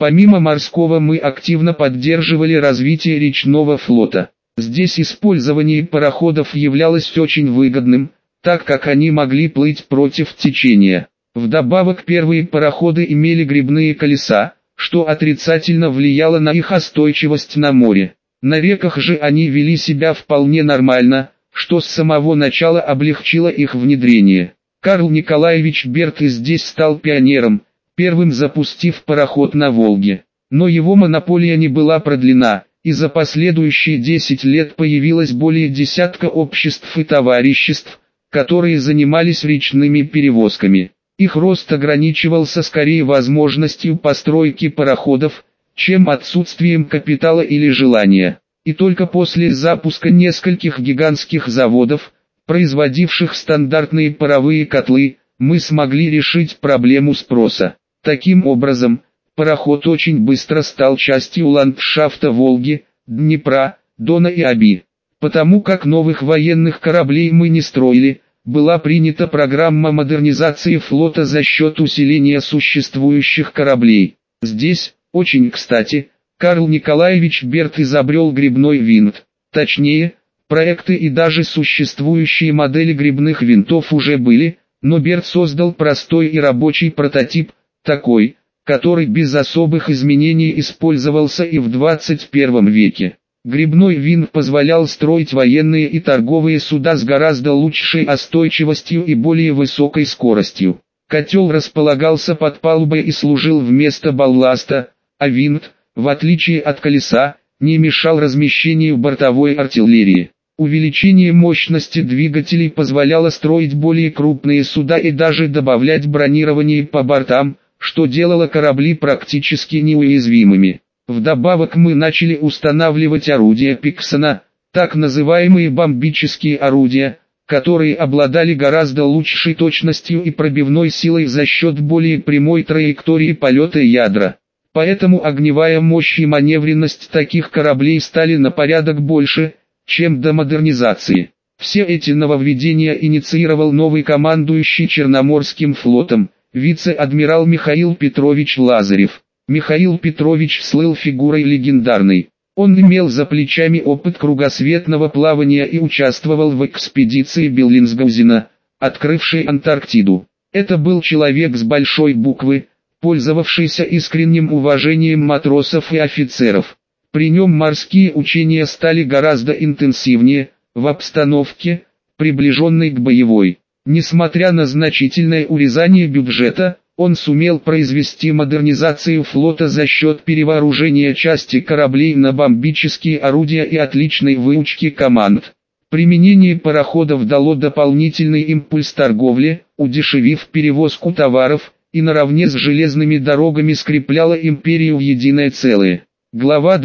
Помимо морского мы активно поддерживали развитие речного флота. Здесь использование пароходов являлось очень выгодным, так как они могли плыть против течения. Вдобавок первые пароходы имели гребные колеса, что отрицательно влияло на их устойчивость на море. На реках же они вели себя вполне нормально, что с самого начала облегчило их внедрение. Карл Николаевич Берг и здесь стал пионером, первым запустив пароход на Волге. Но его монополия не была продлена, и за последующие 10 лет появилось более десятка обществ и товариществ, которые занимались речными перевозками. Их рост ограничивался скорее возможностью постройки пароходов, чем отсутствием капитала или желания. И только после запуска нескольких гигантских заводов, производивших стандартные паровые котлы, мы смогли решить проблему спроса. Таким образом, пароход очень быстро стал частью ландшафта Волги, Днепра, Дона и Оби. Потому как новых военных кораблей мы не строили, была принята программа модернизации флота за счет усиления существующих кораблей. Здесь, очень кстати, Карл Николаевич Берг изобрел гребной винт. Точнее, проекты и даже существующие модели гребных винтов уже были, но Берг создал простой и рабочий прототип, такой, который без особых изменений использовался и в 21 веке. Гребной винт позволял строить военные и торговые суда с гораздо лучшей устойчивостью и более высокой скоростью. Котел располагался под палубой и служил вместо балласта, а винт, в отличие от колеса, не мешал размещению бортовой артиллерии. Увеличение мощности двигателей позволяло строить более крупные суда и даже добавлять бронирование по бортам, что делало корабли практически неуязвимыми. Вдобавок мы начали устанавливать орудия Пиксона, так называемые бомбические орудия, которые обладали гораздо лучшей точностью и пробивной силой за счет более прямой траектории полета ядра. Поэтому огневая мощь и маневренность таких кораблей стали на порядок больше, чем до модернизации. Все эти нововведения инициировал новый командующий Черноморским флотом, вице-адмирал Михаил Петрович Лазарев. Михаил Петрович слыл фигурой легендарной. Он имел за плечами опыт кругосветного плавания и участвовал в экспедиции Беллинсгаузена, открывшей Антарктиду. Это был человек с большой буквы, пользовавшийся искренним уважением матросов и офицеров. При нем морские учения стали гораздо интенсивнее, в обстановке, приближенной к боевой. Несмотря на значительное урезание бюджета, он сумел произвести модернизацию флота за счет перевооружения части кораблей на бомбические орудия и отличной выучки команд. Применение пароходов дало дополнительный импульс торговле, удешевив перевозку товаров, и наравне с железными дорогами скрепляло империю в единое целое. Глава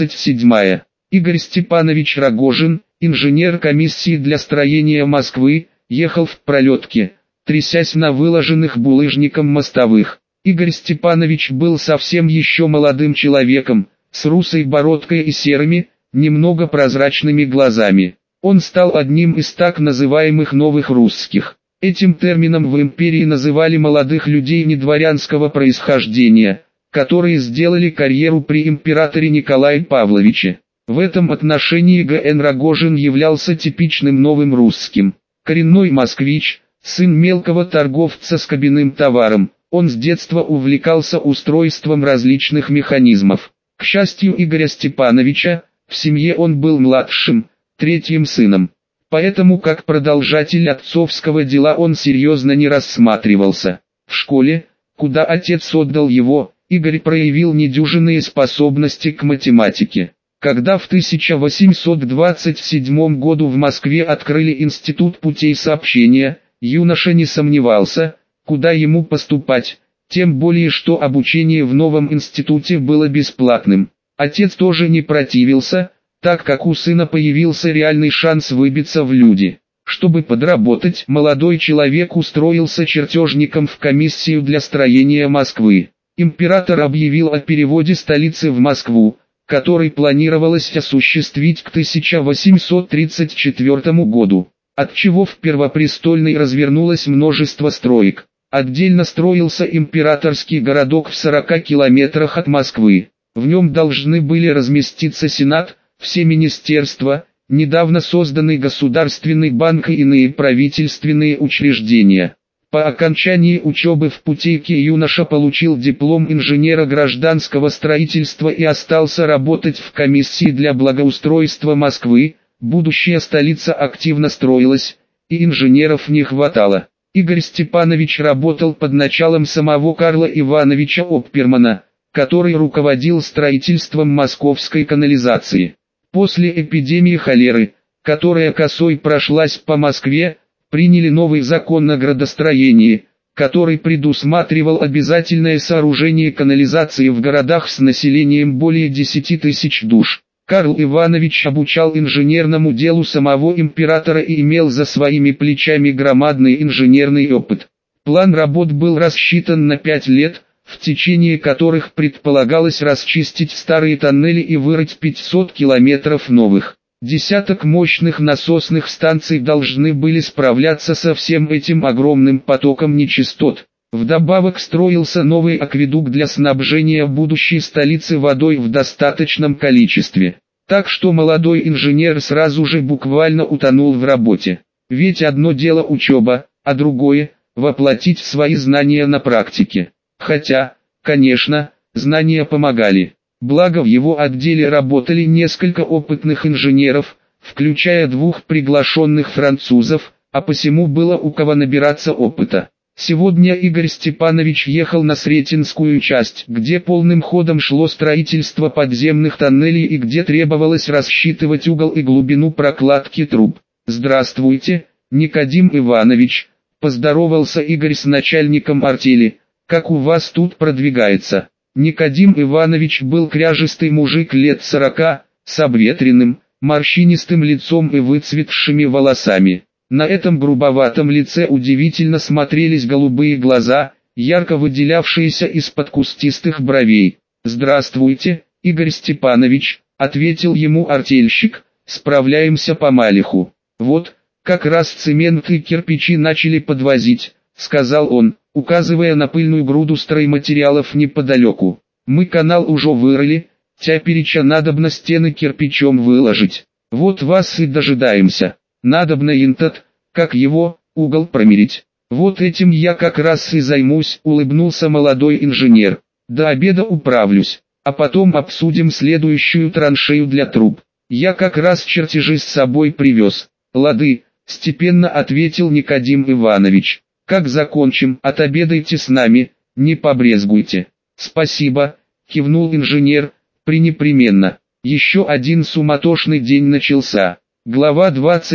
27. Игорь Степанович Рогожин, инженер комиссии для строения Москвы, ехал в пролетке, трясясь на выложенных булыжником мостовых. Игорь Степанович был совсем еще молодым человеком, с русой бородкой и серыми, немного прозрачными глазами. Он стал одним из так называемых новых русских. Этим термином в империи называли молодых людей недворянского происхождения, которые сделали карьеру при императоре Николае Павловиче. В этом отношении Г.Н. Рогожин являлся типичным новым русским. Коренной москвич, сын мелкого торговца с кабинным товаром, он с детства увлекался устройством различных механизмов. К счастью Игоря Степановича, в семье он был младшим, третьим сыном. Поэтому как продолжатель отцовского дела он серьезно не рассматривался. В школе, куда отец отдал его, Игорь проявил недюжинные способности к математике. Когда в 1827 году в Москве открыли Институт путей сообщения, юноша не сомневался, куда ему поступать, тем более что обучение в новом институте было бесплатным. Отец тоже не противился, так как у сына появился реальный шанс выбиться в люди. Чтобы подработать, молодой человек устроился чертежником в комиссию для строения Москвы. Император объявил о переводе столицы в Москву, который планировалось осуществить к 1834 году, отчего в Первопрестольной развернулось множество строек. Отдельно строился императорский городок в 40 километрах от Москвы. В нем должны были разместиться Сенат, все министерства, недавно созданный Государственный банк и иные правительственные учреждения. По окончании учебы в Путейке юноша получил диплом инженера гражданского строительства и остался работать в комиссии для благоустройства Москвы. Будущая столица активно строилась, и инженеров не хватало. Игорь Степанович работал под началом самого Карла Ивановича Оппермана, который руководил строительством московской канализации. После эпидемии холеры, которая косой прошлась по Москве, приняли новый закон о градостроении, который предусматривал обязательное сооружение канализации в городах с населением более 10 тысяч душ. Карл Иванович обучал инженерному делу самого императора и имел за своими плечами громадный инженерный опыт. План работ был рассчитан на 5 лет, в течение которых предполагалось расчистить старые тоннели и вырыть 500 километров новых. Десяток мощных насосных станций должны были справляться со всем этим огромным потоком нечистот. Вдобавок строился новый акведук для снабжения будущей столицы водой в достаточном количестве. Так что молодой инженер сразу же буквально утонул в работе. Ведь одно дело учеба, а другое – воплотить свои знания на практике. Хотя, конечно, знания помогали. Благо в его отделе работали несколько опытных инженеров, включая 2 приглашенных французов, а посему было у кого набираться опыта. Сегодня Игорь Степанович ехал на Сретенскую часть, где полным ходом шло строительство подземных тоннелей и где требовалось рассчитывать угол и глубину прокладки труб. «Здравствуйте, Никодим Иванович», – поздоровался Игорь с начальником артели, – «как у вас тут продвигается?» Никодим Иванович был кряжистый мужик лет 40, с обветренным, морщинистым лицом и выцветшими волосами. На этом грубоватом лице удивительно смотрелись голубые глаза, ярко выделявшиеся из-под кустистых бровей. «Здравствуйте, Игорь Степанович», — ответил ему артельщик, — «справляемся помалиху. Вот, как раз цемент и кирпичи начали подвозить», — сказал он, указывая на пыльную груду стройматериалов неподалеку. «Мы канал уже вырыли, тяпереча надобно стены кирпичом выложить. Вот вас и дожидаемся. Надобно интот, как его, угол промерить. Вот этим я как раз и займусь», — улыбнулся молодой инженер. «До обеда управлюсь, а потом обсудим следующую траншею для труб. Я как раз чертежи с собой привез». «Лады», — степенно ответил Никодим Иванович. «Как закончим, отобедайте с нами, не побрезгуйте». «Спасибо», — кивнул инженер, — «пренепременно». Еще один суматошный день начался. Глава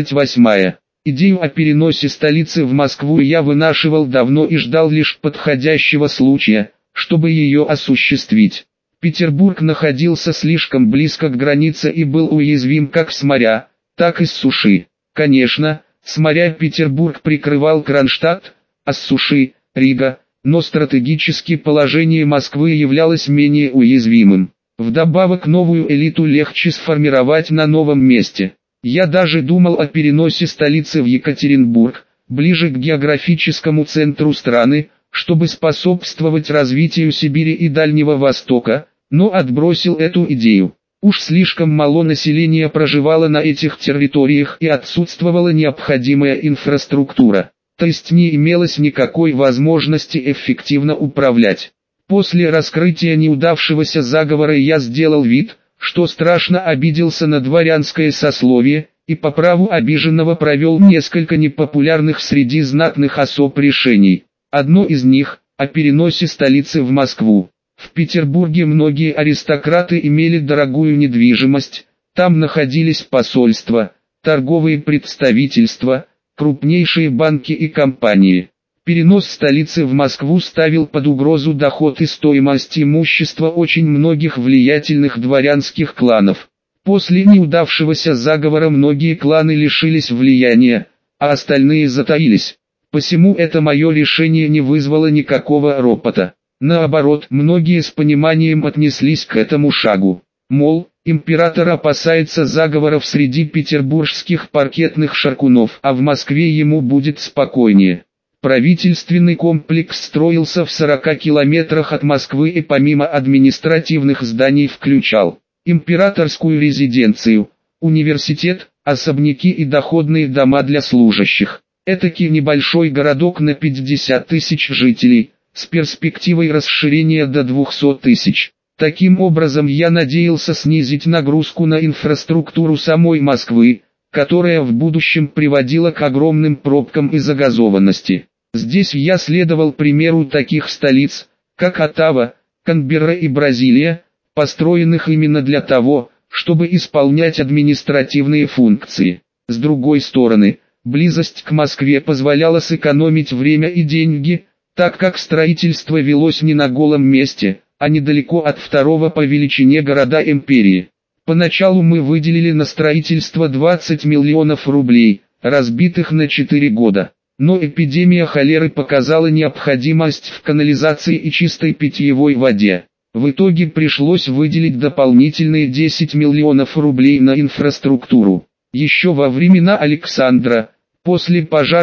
28. Идею о переносе столицы в Москву я вынашивал давно и ждал лишь подходящего случая, чтобы ее осуществить. Петербург находился слишком близко к границе и был уязвим как с моря, так и с суши. Конечно, с моря Петербург прикрывал Кронштадт, а с суши – Рига, но стратегически положение Москвы являлось менее уязвимым. Вдобавок новую элиту легче сформировать на новом месте. Я даже думал о переносе столицы в Екатеринбург, ближе к географическому центру страны, чтобы способствовать развитию Сибири и Дальнего Востока, но отбросил эту идею. Уж слишком мало населения проживало на этих территориях и отсутствовала необходимая инфраструктура, то есть не имелось никакой возможности эффективно управлять. После раскрытия неудавшегося заговора я сделал вид, что страшно обиделся на дворянское сословие, и по праву обиженного провел несколько непопулярных среди знатных особ решений. Одно из них – о переносе столицы в Москву. В Петербурге многие аристократы имели дорогую недвижимость, там находились посольства, торговые представительства, крупнейшие банки и компании. Перенос столицы в Москву ставил под угрозу доход и стоимость имущества очень многих влиятельных дворянских кланов. После неудавшегося заговора многие кланы лишились влияния, а остальные затаились. Посему это мое решение не вызвало никакого ропота. Наоборот, многие с пониманием отнеслись к этому шагу. Мол, император опасается заговоров среди петербургских паркетных шаркунов, а в Москве ему будет спокойнее. Правительственный комплекс строился в 40 километрах от Москвы и помимо административных зданий включал императорскую резиденцию, университет, особняки и доходные дома для служащих. Этакий небольшой городок на 50 тысяч жителей, с перспективой расширения до 200 тысяч. Таким образом я надеялся снизить нагрузку на инфраструктуру самой Москвы, которая в будущем приводила к огромным пробкам и загазованности. Здесь я следовал примеру таких столиц, как Оттава, Канберра и Бразилия, построенных именно для того, чтобы исполнять административные функции. С другой стороны, близость к Москве позволяла сэкономить время и деньги, так как строительство велось не на голом месте, а недалеко от второго по величине города империи. Поначалу мы выделили на строительство 20 миллионов рублей, разбитых на 4 года. Но эпидемия холеры показала необходимость в канализации и чистой питьевой воде. В итоге пришлось выделить дополнительные 10 миллионов рублей на инфраструктуру. Еще во времена Александра, после пожара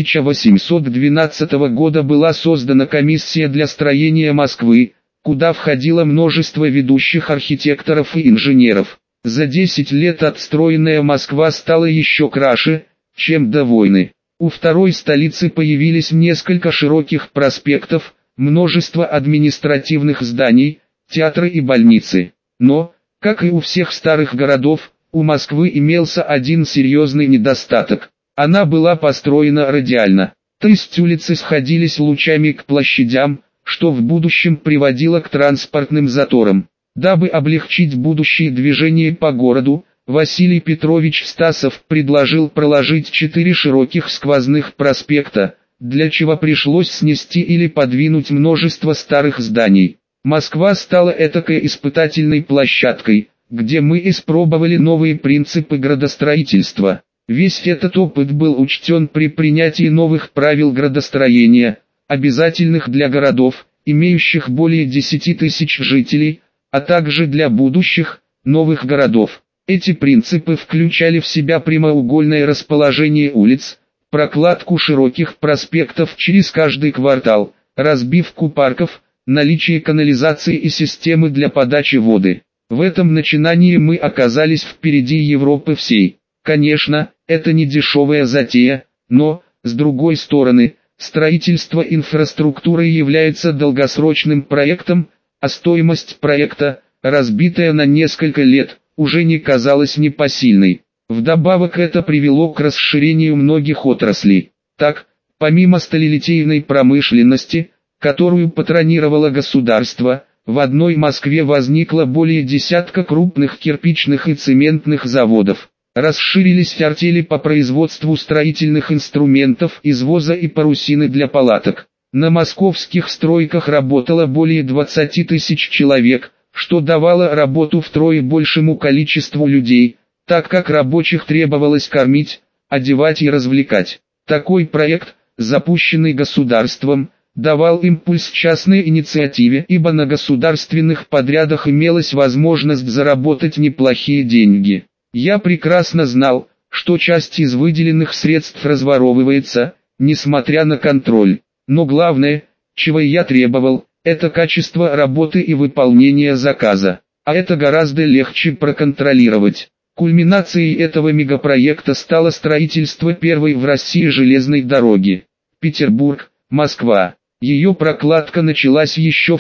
1812 года была создана комиссия для строения Москвы, куда входило множество ведущих архитекторов и инженеров. За 10 лет отстроенная Москва стала еще краше, чем до войны. У второй столицы появились несколько широких проспектов, множество административных зданий, театры и больницы. Но, как и у всех старых городов, у Москвы имелся один серьезный недостаток. Она была построена радиально. То есть улицы сходились лучами к площадям, что в будущем приводило к транспортным заторам. Дабы облегчить будущее движение по городу, Василий Петрович Стасов предложил проложить 4 широких сквозных проспекта, для чего пришлось снести или подвинуть множество старых зданий. Москва стала этакой испытательной площадкой, где мы испробовали новые принципы градостроительства. Весь этот опыт был учтен при принятии новых правил градостроения, обязательных для городов, имеющих более 10 тысяч жителей, а также для будущих, новых городов. Эти принципы включали в себя прямоугольное расположение улиц, прокладку широких проспектов через каждый квартал, разбивку парков, наличие канализации и системы для подачи воды. В этом начинании мы оказались впереди Европы всей. Конечно, это не дешевая затея, но, с другой стороны, строительство инфраструктуры является долгосрочным проектом, а стоимость проекта, разбитая на несколько лет, уже не казалась непосильной. Вдобавок это привело к расширению многих отраслей. Так, помимо сталелитейной промышленности, которую патронировало государство, в одной Москве возникло более десятка крупных кирпичных и цементных заводов. Расширились артели по производству строительных инструментов, извоза и парусины для палаток. На московских стройках работало более 20 тысяч человек, что давало работу втрое большему количеству людей, так как рабочих требовалось кормить, одевать и развлекать. Такой проект, запущенный государством, давал импульс частной инициативе, ибо на государственных подрядах имелась возможность заработать неплохие деньги. Я прекрасно знал, что часть из выделенных средств разворовывается, несмотря на контроль. Но главное, чего я требовал, это качество работы и выполнение заказа. А это гораздо легче проконтролировать. Кульминацией этого мегапроекта стало строительство первой в России железной дороги. Петербург, Москва. Ее прокладка началась еще в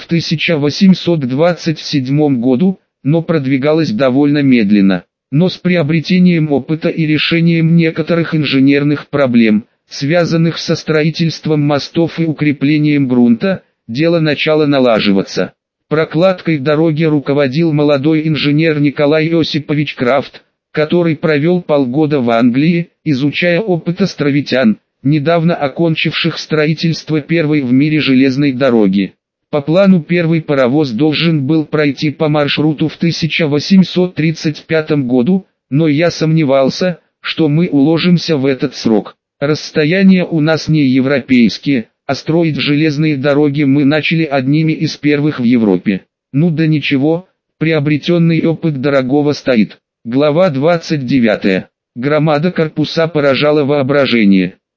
1827 году, но продвигалась довольно медленно. Но с приобретением опыта и решением некоторых инженерных проблем, связанных со строительством мостов и укреплением грунта, дело начало налаживаться. Прокладкой дороги руководил молодой инженер Николай Осипович Крафт, который провел полгода в Англии, изучая опыт островитян, недавно окончивших строительство первой в мире железной дороги. По плану первый паровоз должен был пройти по маршруту в 1835 году, но я сомневался, что мы уложимся в этот срок. Расстояния у нас не европейские, а строить железные дороги мы начали одними из первых в Европе. Ну да ничего, приобретенный опыт дорогого стоит. Глава 29. Громада корпуса поражала воображение.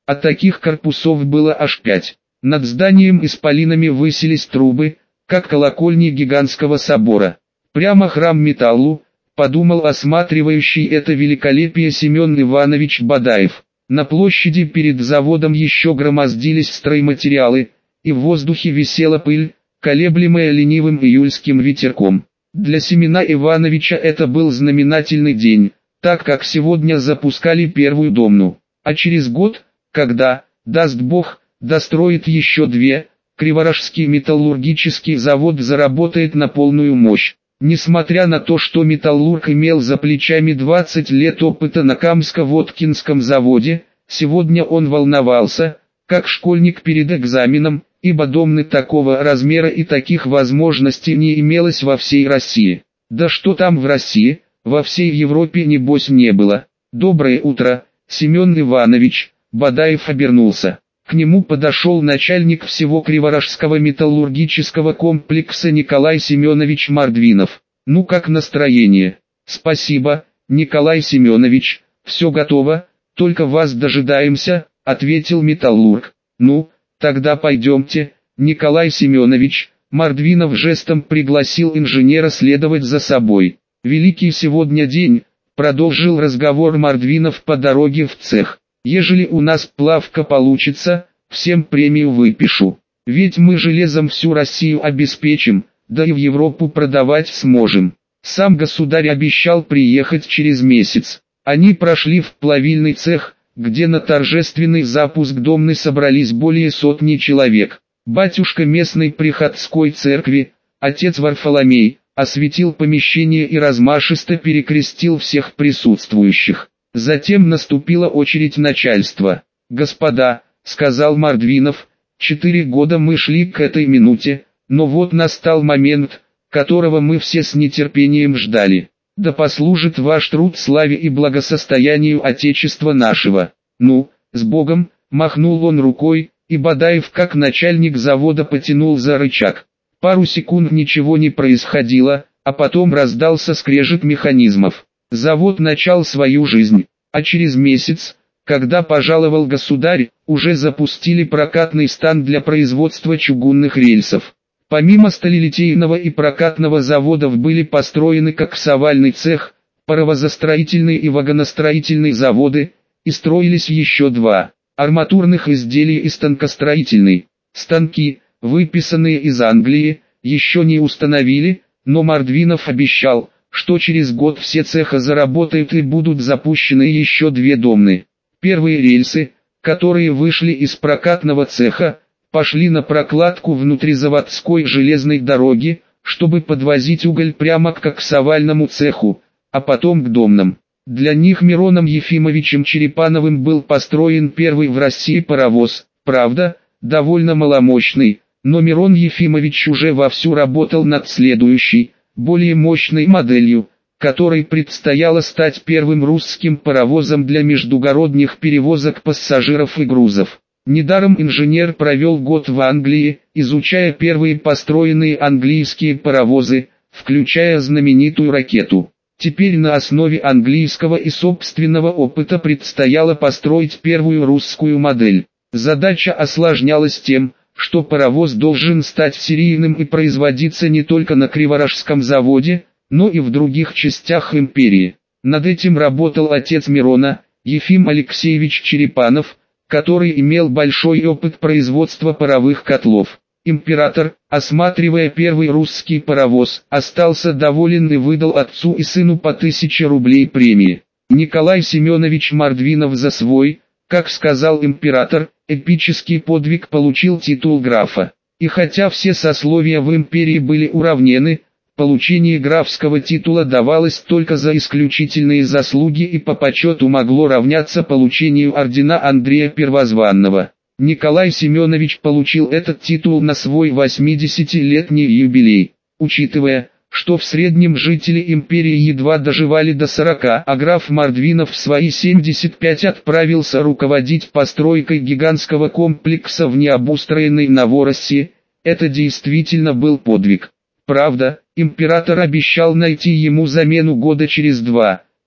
а таких корпусов было аж 5. Над зданием исполинами высились трубы, как колокольни гигантского собора. Прямо храм металлу, подумал осматривающий это великолепие Семен Иванович Бадаев. На площади перед заводом еще громоздились стройматериалы, и в воздухе висела пыль, колеблемая ленивым июльским ветерком. Для Семена Ивановича это был знаменательный день, так как сегодня запускали первую домну. А через год, когда, даст Бог, достроит еще 2, Криворожский металлургический завод заработает на полную мощь. Несмотря на то, что металлург имел за плечами 20 лет опыта на Камско-Воткинском заводе, сегодня он волновался, как школьник перед экзаменом, ибо домны такого размера и таких возможностей не имелось во всей России. Да что там в России, во всей Европе небось не было. «Доброе утро, Семен Иванович», Бадаев обернулся. К нему подошел начальник всего Криворожского металлургического комплекса Николай Семенович Мордвинов. «Ну как настроение?» «Спасибо, Николай Семенович, все готово, только вас дожидаемся», — ответил металлург. «Ну, тогда пойдемте, Николай Семенович», — Мордвинов жестом пригласил инженера следовать за собой. «Великий сегодня день», — продолжил разговор Мордвинов по дороге в цех. «Ежели у нас плавка получится, всем премию выпишу. Ведь мы железом всю Россию обеспечим, да и в Европу продавать сможем. Сам государь обещал приехать через месяц». Они прошли в плавильный цех, где на торжественный запуск домны собрались более сотни человек. Батюшка местной приходской церкви, отец Варфоломей, осветил помещение и размашисто перекрестил всех присутствующих. Затем наступила очередь начальства. «Господа», — сказал Мордвинов, — 4 года мы шли к этой минуте, но вот настал момент, которого мы все с нетерпением ждали. Да послужит ваш труд славе и благосостоянию Отечества нашего. Ну, с Богом», — махнул он рукой, и Бадаев как начальник завода потянул за рычаг. Пару секунд ничего не происходило, а потом раздался скрежет механизмов. Завод начал свою жизнь, а через месяц, когда пожаловал государь, уже запустили прокатный стан для производства чугунных рельсов. Помимо сталелитейного и прокатного заводов были построены коксовальный цех, паровозостроительный и вагоностроительный заводы, и строились еще 2 арматурных изделий и станкостроительный. Станки, выписанные из Англии, еще не установили, но Мордвинов обещал, что через год все цеха заработают и будут запущены еще 2 домны. Первые рельсы, которые вышли из прокатного цеха, пошли на прокладку внутризаводской железной дороги, чтобы подвозить уголь прямо к коксовальному цеху, а потом к домнам. Для них Мироном Ефимовичем Черепановым был построен первый в России паровоз, правда, довольно маломощный, но Мирон Ефимович уже вовсю работал над следующей, более мощной моделью, которой предстояло стать первым русским паровозом для междугородних перевозок пассажиров и грузов. Недаром инженер провел год в Англии, изучая первые построенные английские паровозы, включая знаменитую ракету. Теперь на основе английского и собственного опыта предстояло построить первую русскую модель. Задача осложнялась тем, что паровоз должен стать серийным и производиться не только на Криворожском заводе, но и в других частях империи. Над этим работал отец Мирона, Ефим Алексеевич Черепанов, который имел большой опыт производства паровых котлов. Император, осматривая первый русский паровоз, остался доволен и выдал отцу и сыну по 1000 рублей премии. Николай Семенович Мордвинов за свой, как сказал император, эпический подвиг получил титул графа. И хотя все сословия в империи были уравнены, получение графского титула давалось только за исключительные заслуги и по почету могло равняться получению ордена Андрея Первозванного. Николай Семенович получил этот титул на свой 80-летний юбилей. Учитывая, что в среднем жители империи едва доживали до 40, а граф Мордвинов в свои 75 отправился руководить постройкой гигантского комплекса в необустроенной Новороссии, это действительно был подвиг. Правда, император обещал найти ему замену года через 2,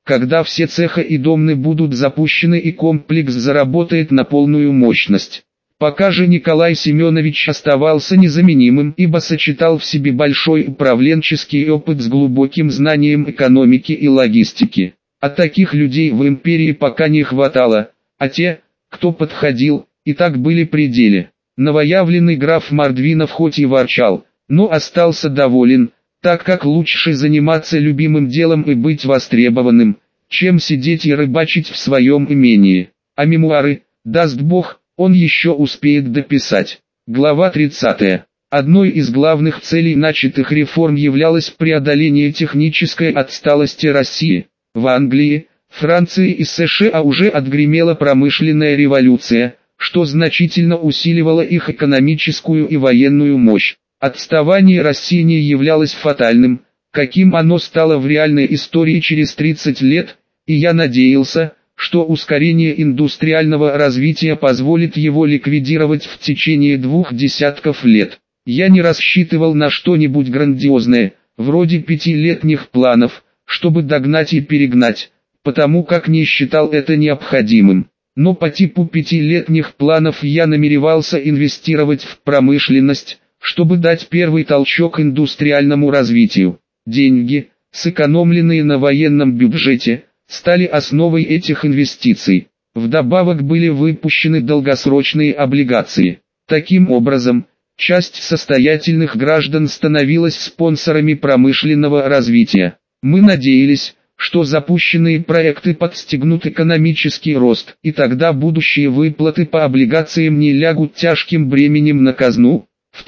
когда все цеха и домны будут запущены и комплекс заработает на полную мощность. Пока же Николай Семенович оставался незаменимым, ибо сочетал в себе большой управленческий опыт с глубоким знанием экономики и логистики. А таких людей в империи пока не хватало, а те, кто подходил, и так были при деле. Новоявленный граф Мордвинов хоть и ворчал, но остался доволен, так как лучше заниматься любимым делом и быть востребованным, чем сидеть и рыбачить в своем имении. А мемуары, даст Бог, он еще успеет дописать. Глава 30. Одной из главных целей начатых реформ являлось преодоление технической отсталости России. В Англии, Франции и США уже отгремела промышленная революция, что значительно усиливало их экономическую и военную мощь. Отставание России не являлось фатальным, каким оно стало в реальной истории через 30 лет, и я надеялся, что ускорение индустриального развития позволит его ликвидировать в течение 2 десятков лет. Я не рассчитывал на что-нибудь грандиозное, вроде 5-летних планов, чтобы догнать и перегнать, потому как не считал это необходимым. Но по типу 5-летних планов я намеревался инвестировать в промышленность, чтобы дать первый толчок индустриальному развитию. Деньги, сэкономленные на военном бюджете, стали основой этих инвестиций. Вдобавок были выпущены долгосрочные облигации. Таким образом, часть состоятельных граждан становилась спонсорами промышленного развития. Мы надеялись, что запущенные проекты подстегнут экономический рост, и тогда будущие выплаты по облигациям не лягут тяжким бременем на казну. В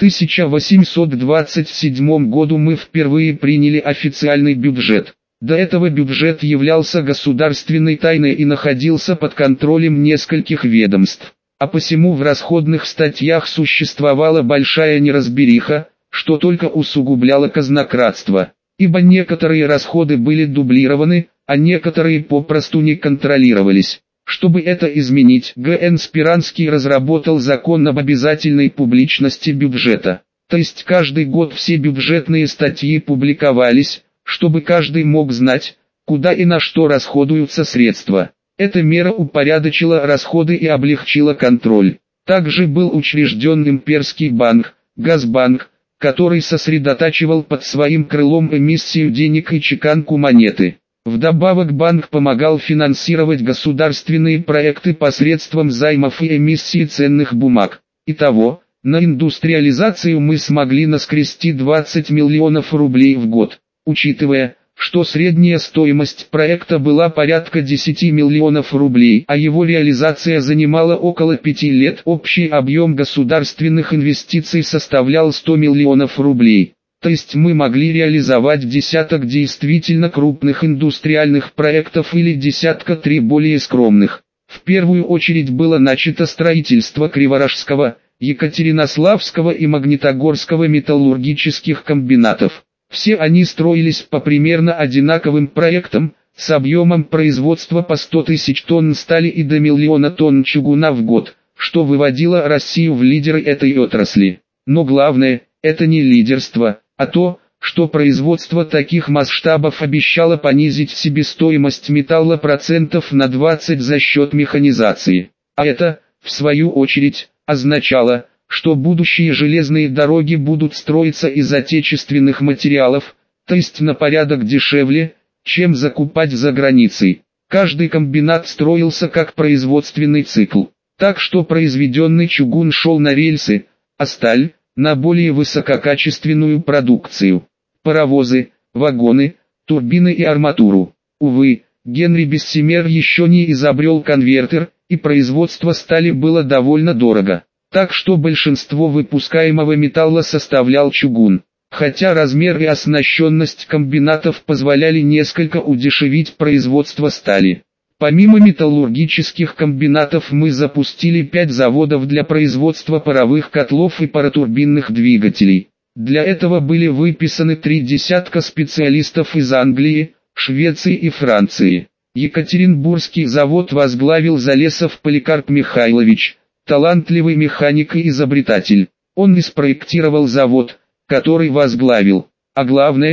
1827 году мы впервые приняли официальный бюджет. До этого бюджет являлся государственной тайной и находился под контролем нескольких ведомств. А посему в расходных статьях существовала большая неразбериха, что только усугубляло казнократство. Ибо некоторые расходы были дублированы, а некоторые попросту не контролировались. Чтобы это изменить, Г.Н. Спиранский разработал закон об обязательной публичности бюджета. То есть каждый год все бюджетные статьи публиковались, чтобы каждый мог знать, куда и на что расходуются средства. Эта мера упорядочила расходы и облегчила контроль. Также был учрежден имперский банк, Газбанк, который сосредотачивал под своим крылом эмиссию денег и чеканку монеты. Вдобавок банк помогал финансировать государственные проекты посредством займов и эмиссии ценных бумаг. Итого, на индустриализацию мы смогли наскрести 20 миллионов рублей в год. Учитывая, что средняя стоимость проекта была порядка 10 миллионов рублей, а его реализация занимала около 5 лет, общий объем государственных инвестиций составлял 100 миллионов рублей. То есть мы могли реализовать десяток действительно крупных индустриальных проектов или десятка 3 более скромных. В первую очередь было начато строительство Криворожского, Екатеринославского и Магнитогорского металлургических комбинатов. Все они строились по примерно одинаковым проектам, с объемом производства по 100 тысяч тонн стали и до миллиона тонн чугуна в год, что выводило Россию в лидеры этой отрасли. Но главное, это не лидерство, а то, что производство таких масштабов обещало понизить себестоимость металла процентов на 20 за счет механизации. А это, в свою очередь, означало, что будущие железные дороги будут строиться из отечественных материалов, то есть на порядок дешевле, чем закупать за границей. Каждый комбинат строился как производственный цикл, так что произведенный чугун шел на рельсы, а сталь – на более высококачественную продукцию. Паровозы, вагоны, турбины и арматуру. Увы, Генри Бессемер еще не изобрел конвертер, и производство стали было довольно дорого. Так что большинство выпускаемого металла составлял чугун. Хотя размер и оснащенность комбинатов позволяли несколько удешевить производство стали. Помимо металлургических комбинатов мы запустили 5 заводов для производства паровых котлов и паротурбинных двигателей. Для этого были выписаны 3 десятка специалистов из Англии, Швеции и Франции. Екатеринбургский завод возглавил Залесов Поликарп Михайлович, талантливый механик и изобретатель. Он и спроектировал завод, который возглавил. А главное,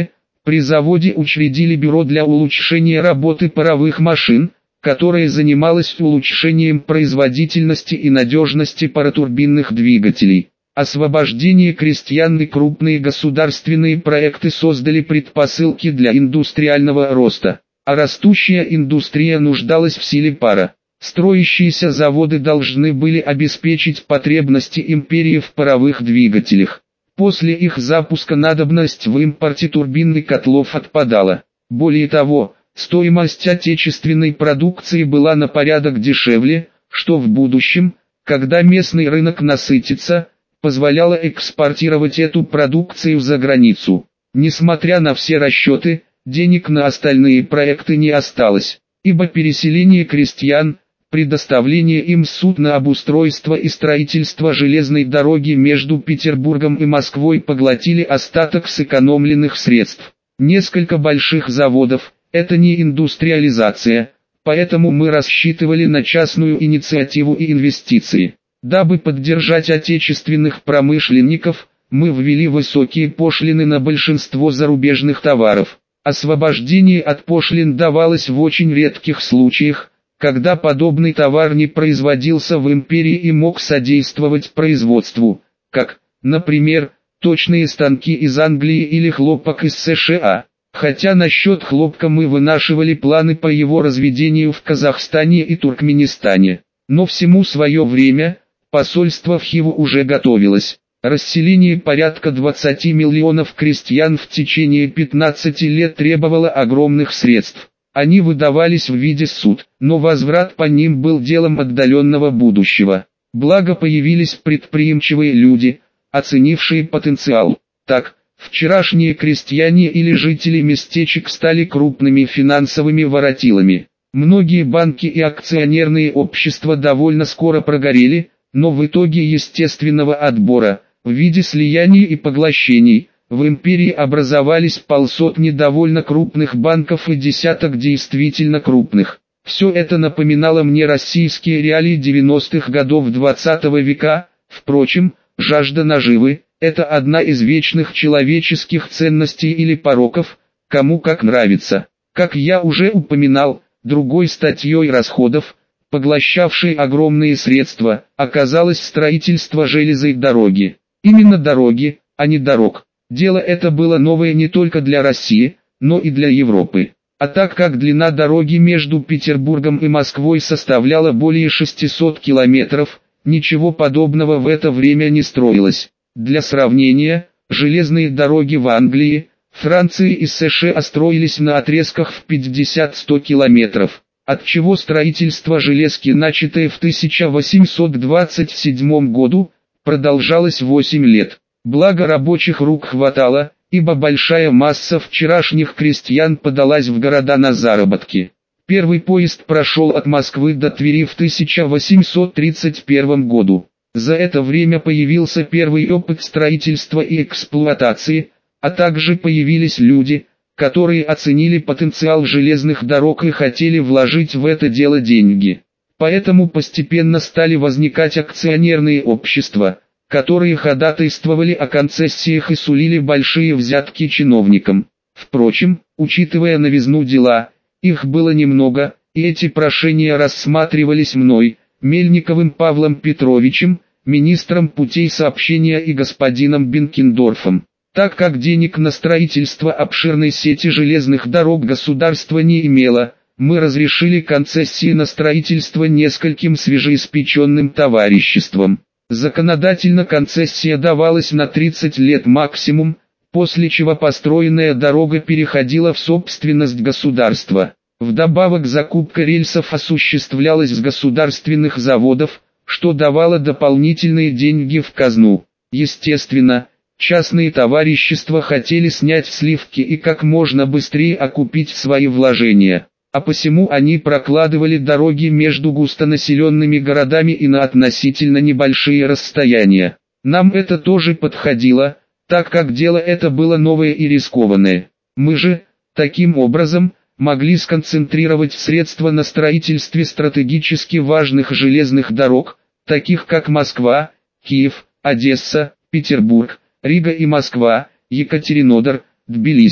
При заводе учредили бюро для улучшения работы паровых машин, которое занималось улучшением производительности и надежности паротурбинных двигателей. Освобождение крестьян и крупные государственные проекты создали предпосылки для индустриального роста, а растущая индустрия нуждалась в силе пара. Строящиеся заводы должны были обеспечить потребности империи в паровых двигателях. После их запуска надобность в импорте турбинных котлов отпадала. Более того, стоимость отечественной продукции была на порядок дешевле, что в будущем, когда местный рынок насытится, позволяло экспортировать эту продукцию за границу. Несмотря на все расчеты, денег на остальные проекты не осталось, ибо переселение крестьян, предоставление им суд на обустройство и строительство железной дороги между Петербургом и Москвой поглотили остаток сэкономленных средств. Несколько больших заводов – это не индустриализация, поэтому мы рассчитывали на частную инициативу и инвестиции. Дабы поддержать отечественных промышленников, мы ввели высокие пошлины на большинство зарубежных товаров. Освобождение от пошлин давалось в очень редких случаях, когда подобный товар не производился в империи и мог содействовать производству, как, например, точные станки из Англии или хлопок из США. Хотя насчет хлопка мы вынашивали планы по его разведению в Казахстане и Туркменистане. Но всему свое время, посольство в Хиву уже готовилось. Расселение порядка 20 миллионов крестьян в течение 15 лет требовало огромных средств. Они выдавались в виде суд, но возврат по ним был делом отдаленного будущего. Благо появились предприимчивые люди, оценившие потенциал. Так, вчерашние крестьяне или жители местечек стали крупными финансовыми воротилами. Многие банки и акционерные общества довольно скоро прогорели, но в итоге естественного отбора, в виде слияний и поглощений, в империи образовались полсотни довольно крупных банков и десяток действительно крупных. Все это напоминало мне российские реалии 90-х годов 20 века. Впрочем, жажда наживы – это одна из вечных человеческих ценностей или пороков, кому как нравится. Как я уже упоминал, другой статьей расходов, поглощавшей огромные средства, оказалось строительство железной дороги. Именно дороги, а не дорог. Дело это было новое не только для России, но и для Европы. А так как длина дороги между Петербургом и Москвой составляла более 600 километров, ничего подобного в это время не строилось. Для сравнения, железные дороги в Англии, Франции и США строились на отрезках в 50-100 километров, отчего строительство железки, начатое в 1827 году, продолжалось 8 лет. Благо рабочих рук хватало, ибо большая масса вчерашних крестьян подалась в города на заработки. Первый поезд прошел от Москвы до Твери в 1831 году. За это время появился первый опыт строительства и эксплуатации, а также появились люди, которые оценили потенциал железных дорог и хотели вложить в это дело деньги. Поэтому постепенно стали возникать акционерные общества, которые ходатайствовали о концессиях и сулили большие взятки чиновникам. Впрочем, учитывая новизну дела, их было немного, и эти прошения рассматривались мной, Мельниковым Павлом Петровичем, министром путей сообщения и господином Бенкендорфом. Так как денег на строительство обширной сети железных дорог государство не имело, мы разрешили концессии на строительство нескольким свежеиспеченным товариществам. Законодательно концессия давалась на 30 лет максимум, после чего построенная дорога переходила в собственность государства. Вдобавок закупка рельсов осуществлялась с государственных заводов, что давало дополнительные деньги в казну. Естественно, частные товарищества хотели снять сливки и как можно быстрее окупить свои вложения. А посему они прокладывали дороги между густонаселенными городами и на относительно небольшие расстояния. Нам это тоже подходило, так как дело это было новое и рискованное. Мы же, таким образом, могли сконцентрировать средства на строительстве стратегически важных железных дорог, таких как Москва, Киев, Одесса, Петербург, Рига и Москва, Екатеринодар, Тбилиси.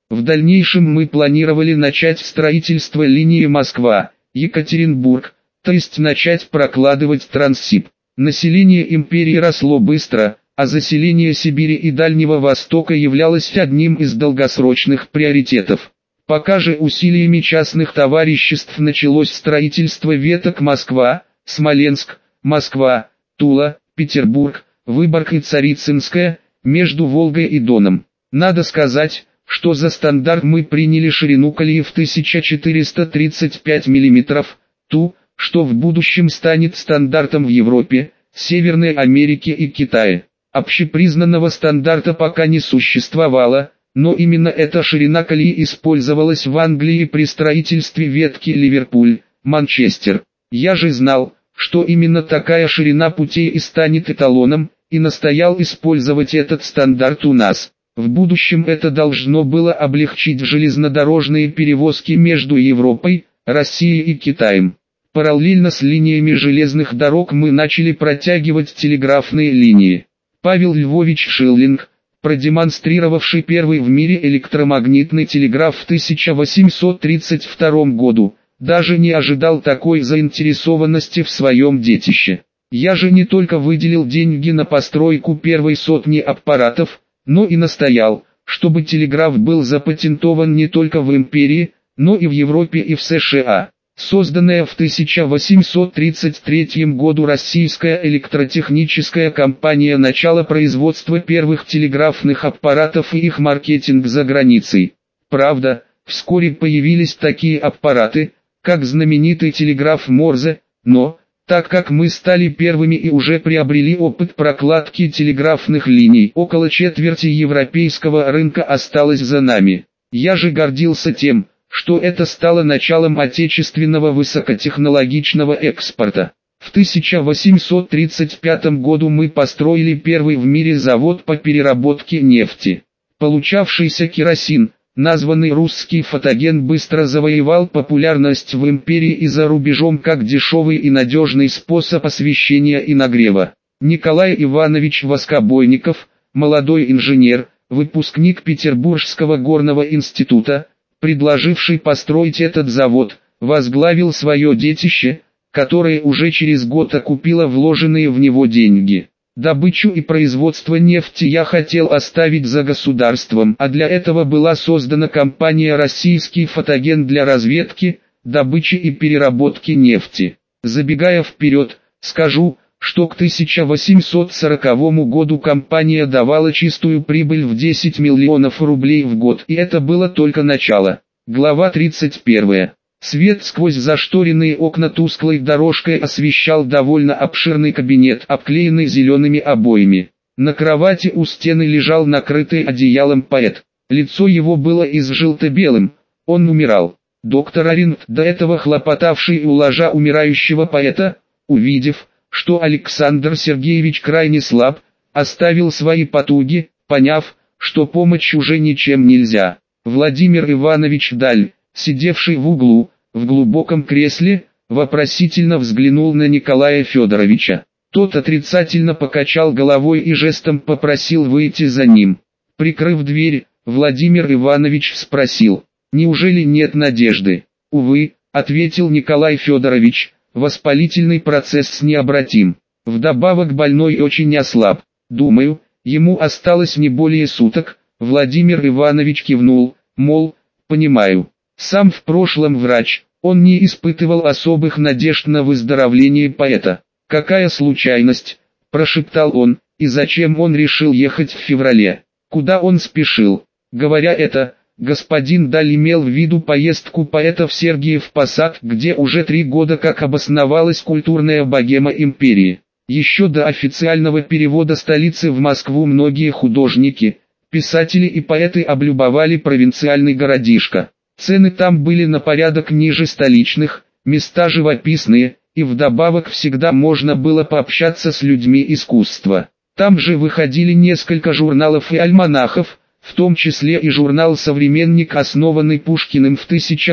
В дальнейшем мы планировали начать строительство линии Москва-Екатеринбург, то есть начать прокладывать Транссиб. Население империи росло быстро, а заселение Сибири и Дальнего Востока являлось одним из долгосрочных приоритетов. Пока же усилиями частных товариществ началось строительство веток Москва, Смоленск, Москва, Тула, Петербург, Выборг и Царицынская, между Волгой и Доном. Надо сказать, что за стандарт мы приняли ширину колеи в 1435 мм, ту, что в будущем станет стандартом в Европе, Северной Америке и Китае. Общепризнанного стандарта пока не существовало, но именно эта ширина колеи использовалась в Англии при строительстве ветки Ливерпуль-Манчестер. Я же знал, что именно такая ширина путей и станет эталоном, и настоял использовать этот стандарт у нас. В будущем это должно было облегчить железнодорожные перевозки между Европой, Россией и Китаем. Параллельно с линиями железных дорог мы начали протягивать телеграфные линии. Павел Львович Шиллинг, продемонстрировавший первый в мире электромагнитный телеграф в 1832 году, даже не ожидал такой заинтересованности в своем детище. Я же не только выделил деньги на постройку первой сотни аппаратов, но и настоял, чтобы телеграф был запатентован не только в империи, но и в Европе и в США. Созданная в 1833 году российская электротехническая компания начала производства первых телеграфных аппаратов и их маркетинг за границей. Правда, вскоре появились такие аппараты, как знаменитый телеграф Морзе, но, так как мы стали первыми и уже приобрели опыт прокладки телеграфных линий, около четверти европейского рынка осталось за нами. Я же гордился тем, что это стало началом отечественного высокотехнологичного экспорта. В 1835 году мы построили первый в мире завод по переработке нефти. Получавшийся керосин, названный русский фотоген, быстро завоевал популярность в империи и за рубежом как дешевый и надежный способ освещения и нагрева. Николай Иванович Воскобойников, молодой инженер, выпускник Петербургского горного института, предложивший построить этот завод, возглавил свое детище, которое уже через год окупило вложенные в него деньги. Добычу и производство нефти я хотел оставить за государством, а для этого была создана компания «Российский фотоген» для разведки, добычи и переработки нефти. Забегая вперед, скажу, что к 1840 году компания давала чистую прибыль в 10 миллионов рублей в год, и это было только начало. Глава 31. Свет сквозь зашторенные окна тусклой дорожкой освещал довольно обширный кабинет, обклеенный зелеными обоями. На кровати у стены лежал накрытый одеялом поэт. Лицо его было изжелто-белым, он умирал. Доктор Аринт, до этого хлопотавший у ложа умирающего поэта, увидев, что Александр Сергеевич крайне слаб, оставил свои потуги, поняв, что помочь уже ничем нельзя. Владимир Иванович Даль, сидевший в углу, в глубоком кресле, вопросительно взглянул на Николая Федоровича. Тот отрицательно покачал головой и жестом попросил выйти за ним. Прикрыв дверь, Владимир Иванович спросил: «Неужели нет надежды?» «Увы», — ответил Николай Федорович, — «воспалительный процесс необратим. Вдобавок больной очень ослаб. Думаю, ему осталось не более суток». Владимир Иванович кивнул, мол, «Понимаю. Сам в прошлом врач, он не испытывал особых надежд на выздоровление поэта». «Какая случайность», – прошептал он, – «и зачем он решил ехать в феврале? Куда он спешил?» Говоря это, господин Даль имел в виду поездку поэта в Сергиев Посад, где уже 3 года как обосновалась культурная богема империи. Еще до официального перевода столицы в Москву многие художники, писатели и поэты облюбовали провинциальный городишко. Цены там были на порядок ниже столичных, места живописные, и вдобавок всегда можно было пообщаться с людьми искусства. Там же выходили несколько журналов и альманахов, в том числе и журнал «Современник», основанный Пушкиным в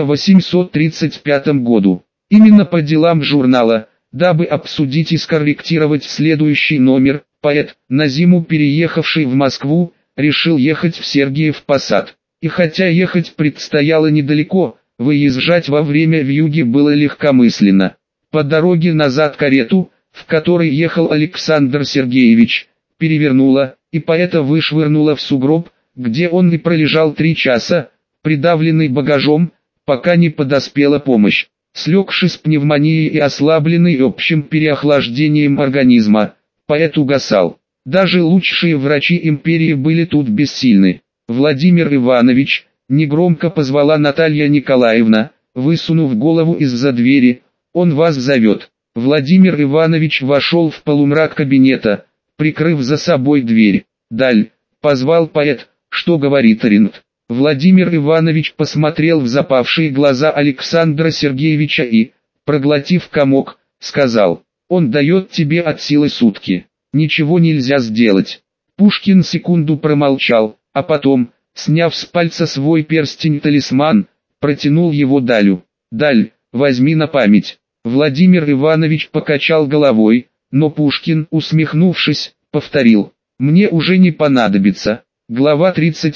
1835 году. Именно по делам журнала, дабы обсудить и скорректировать следующий номер, поэт, на зиму переехавший в Москву, решил ехать в Сергиев Посад. И хотя ехать предстояло недалеко, выезжать во время вьюги было легкомысленно. По дороге назад карету, в которой ехал Александр Сергеевич, перевернула, и поэта вышвырнула в сугроб, где он и пролежал 3 часа, придавленный багажом, пока не подоспела помощь. Слегший с пневмонией и ослабленный общим переохлаждением организма, поэт угасал. Даже лучшие врачи империи были тут бессильны. «Владимир Иванович», — негромко позвала Наталья Николаевна, высунув голову из-за двери, — «он вас зовет». Владимир Иванович вошел в полумрак кабинета, прикрыв за собой дверь. «Даль», — позвал поэт, — «что говорит Ринт?» Владимир Иванович посмотрел в запавшие глаза Александра Сергеевича и, проглотив комок, сказал: «Он дает тебе от силы сутки. Ничего нельзя сделать». Пушкин секунду промолчал, а потом, сняв с пальца свой перстень-талисман, протянул его Далю. «Даль, возьми на память». Владимир Иванович покачал головой, но Пушкин, усмехнувшись, повторил: «Мне уже не понадобится». Глава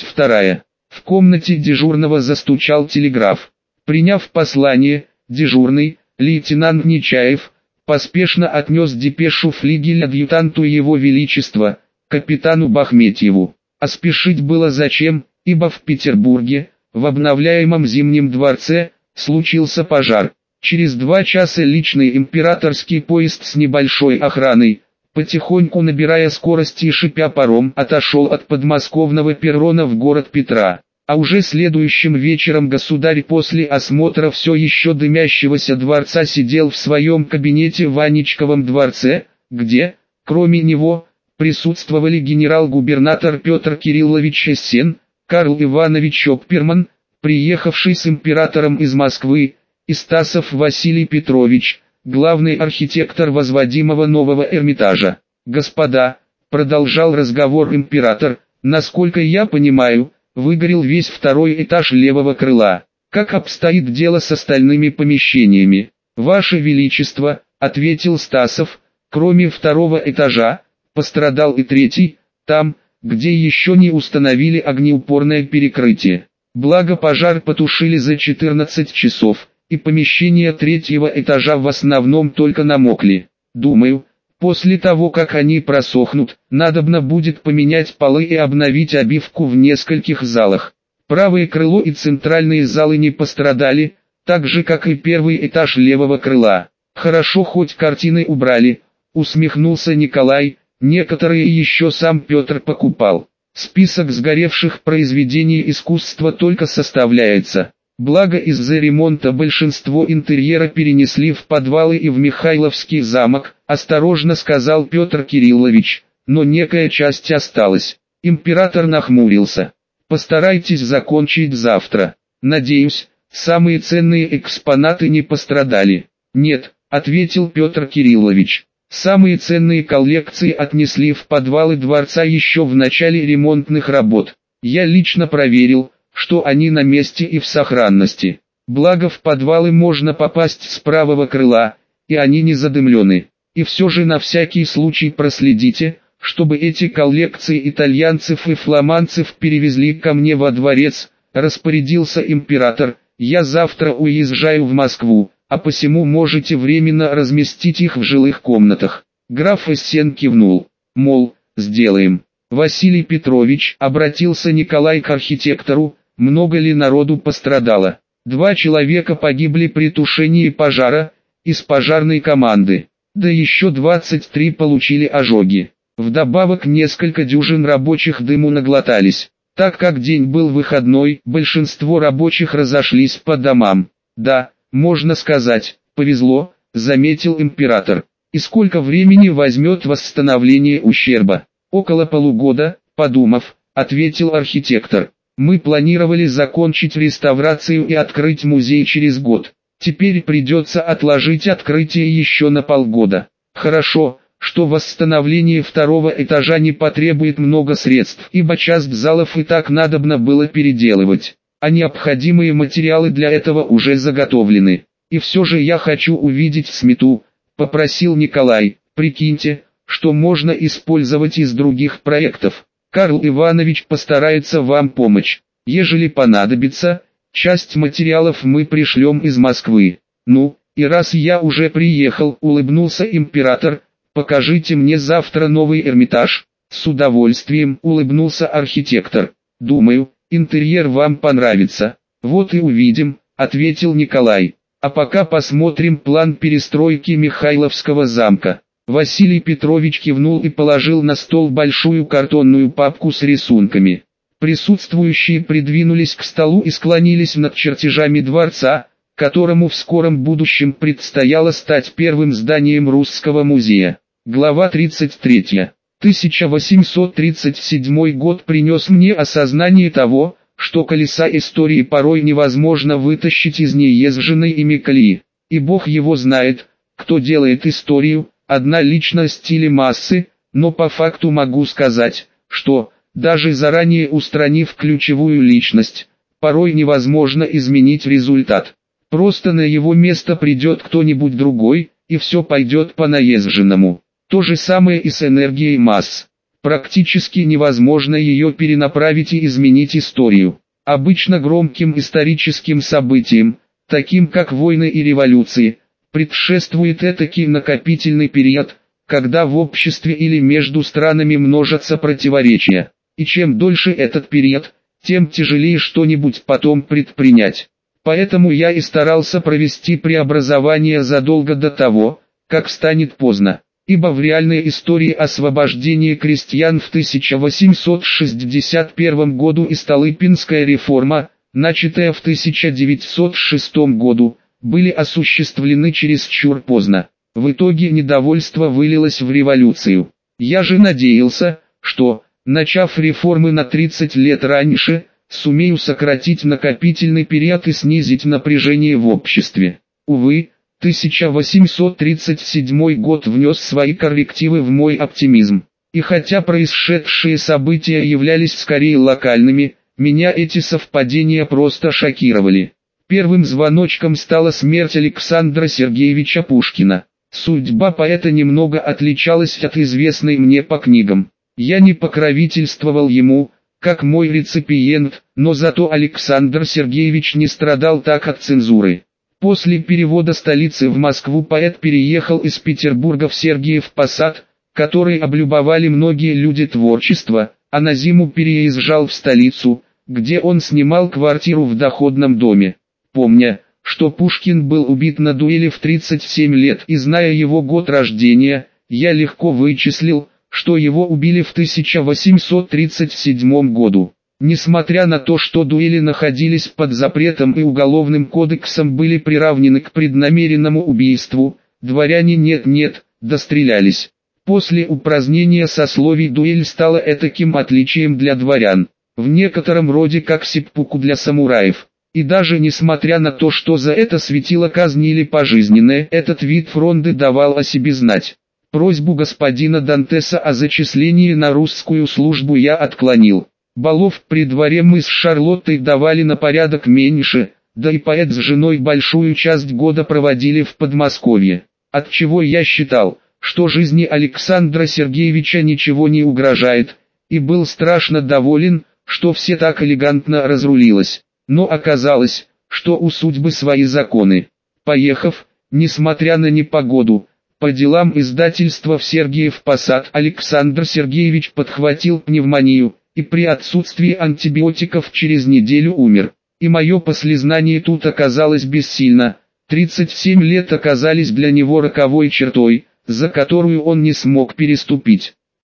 32. В комнате дежурного застучал телеграф. Приняв послание, дежурный, лейтенант Нечаев, поспешно отнес депешу флигель-адъютанту Его Величества, капитану Бахметьеву. А спешить было зачем, ибо в Петербурге, в обновляемом Зимнем дворце, случился пожар. Через 2 часа личный императорский поезд с небольшой охраной, потихоньку набирая скорости и шипя паром, отошел от подмосковного перрона в город Петра. А уже следующим вечером государь после осмотра все еще дымящегося дворца сидел в своем кабинете в Аничковом дворце, где, кроме него, присутствовали генерал-губернатор Петр Кириллович Эссен, Карл Иванович Опперман, приехавший с императором из Москвы, и Стасов Василий Петрович, главный архитектор возводимого нового Эрмитажа. «Господа», — продолжал разговор император, — «насколько я понимаю, выгорел весь 2-й этаж левого крыла. Как обстоит дело с остальными помещениями?» «Ваше Величество», — ответил Стасов, — «кроме 2-го этажа, пострадал и 3-й, там, где еще не установили огнеупорное перекрытие. Благо пожар потушили за 14 часов, и помещения 3-го этажа в основном только намокли. Думаю, после того как они просохнут, надобно будет поменять полы и обновить обивку в нескольких залах. Правое крыло и центральные залы не пострадали, так же как и 1-й этаж левого крыла. Хорошо хоть картины убрали», — усмехнулся Николай, — «некоторые еще сам Петр покупал. Список сгоревших произведений искусства только составляется. Благо из-за ремонта большинство интерьера перенесли в подвалы и в Михайловский замок», — осторожно сказал Петр Кириллович, — «но некая часть осталась». Император нахмурился. «Постарайтесь закончить завтра. Надеюсь, самые ценные экспонаты не пострадали». «Нет», — ответил Петр Кириллович. «Самые ценные коллекции отнесли в подвалы дворца еще в начале ремонтных работ. Я лично проверил, что они на месте и в сохранности. Благо в подвалы можно попасть с правого крыла, и они не задымлены. И все же на всякий случай проследите, чтобы эти коллекции итальянцев и фламандцев перевезли ко мне во дворец», — распорядился император. «Я завтра уезжаю в Москву, а посему можете временно разместить их в жилых комнатах». Граф Эссен кивнул, мол, сделаем. «Василий Петрович», — обратился Николай к архитектору, — «много ли народу пострадало?» 2 человека погибли при тушении пожара, из пожарной команды. Да еще 23 получили ожоги. Вдобавок несколько дюжин рабочих дыму наглотались. Так как день был выходной, большинство рабочих разошлись по домам. «Да, можно сказать, повезло», — заметил император. «И сколько времени возьмет восстановление ущерба?» «Около полугода», — подумав, ответил архитектор. «Мы планировали закончить реставрацию и открыть музей через год. Теперь придется отложить открытие еще на полгода. Хорошо, что восстановление 2-го этажа не потребует много средств, ибо часть залов и так надобно было переделывать, а необходимые материалы для этого уже заготовлены. И все же я хочу увидеть смету», — попросил Николай. «Прикиньте, что можно использовать из других проектов. Карл Иванович постарается вам помочь». Ежели понадобится, часть материалов мы пришлем из Москвы. Ну, и раз я уже приехал, улыбнулся император, покажите мне завтра новый Эрмитаж. С удовольствием улыбнулся архитектор. Думаю, интерьер вам понравится. Вот и увидим, ответил Николай. А пока посмотрим план перестройки Михайловского замка. Василий Петрович кивнул и положил на стол большую картонную папку с рисунками. Присутствующие придвинулись к столу и склонились над чертежами дворца, которому в скором будущем предстояло стать первым зданием Русского музея. Глава 33. 1837 год принес мне осознание того, что колеса истории порой невозможно вытащить из неезженной ими колеи. И Бог его знает, кто делает историю, одна личность или массы, но по факту могу сказать, что, даже заранее устранив ключевую личность, порой невозможно изменить результат. Просто на его место придет кто-нибудь другой, и все пойдет по наезженному. То же самое и с энергией масс. Практически невозможно ее перенаправить и изменить историю. Обычно громким историческим событиям, таким как войны и революции, предшествует этакий накопительный период, когда в обществе или между странами множатся противоречия. И чем дольше этот период, тем тяжелее что-нибудь потом предпринять. Поэтому я и старался провести преобразование задолго до того, как станет поздно. Ибо в реальной истории освобождения крестьян в 1861 году и Столыпинская реформа, начатая в 1906 году, были осуществлены чересчур поздно. В итоге недовольство вылилось в революцию. Я же надеялся, что, начав реформы на 30 лет раньше, сумею сократить накопительный период и снизить напряжение в обществе. Увы, 1837 год внес свои коррективы в мой оптимизм. И хотя происшедшие события являлись скорее локальными, меня эти совпадения просто шокировали. Первым звоночком стала смерть Александра Сергеевича Пушкина. Судьба поэта немного отличалась от известной мне по книгам. Я не покровительствовал ему, как мой реципиент, но зато Александр Сергеевич не страдал так от цензуры. После перевода столицы в Москву поэт переехал из Петербурга в Сергиев Посад, который облюбовали многие люди творчества, а на зиму переезжал в столицу, где он снимал квартиру в доходном доме. Помня, что Пушкин был убит на дуэли в 37 лет и зная его год рождения, я легко вычислил, что его убили в 1837 году. Несмотря на то, что дуэли находились под запретом и уголовным кодексом были приравнены к преднамеренному убийству, дворяне нет-нет, дострелялись. После упразднения сословий дуэль стала этаким отличием для дворян, в некотором роде как сеппуку для самураев. И даже несмотря на то, что за это светило казнили пожизненное, этот вид фронды давал о себе знать. Просьбу господина Дантеса о зачислении на русскую службу я отклонил. Балов при дворе мы с Шарлоттой давали на порядок меньше, да и поэт с женой большую часть года проводили в Подмосковье. Отчего я считал, что жизни Александра Сергеевича ничего не угрожает, и был страшно доволен, что все так элегантно разрулилось. Но оказалось, что у судьбы свои законы. Поехав, несмотря на непогоду, по делам издательства в Сергиев Посад, Александр Сергеевич подхватил пневмонию, и при отсутствии антибиотиков через неделю умер. И мое послезнание тут оказалось бессильно. 37 лет оказались для него роковой чертой, за которую он не смог переступить.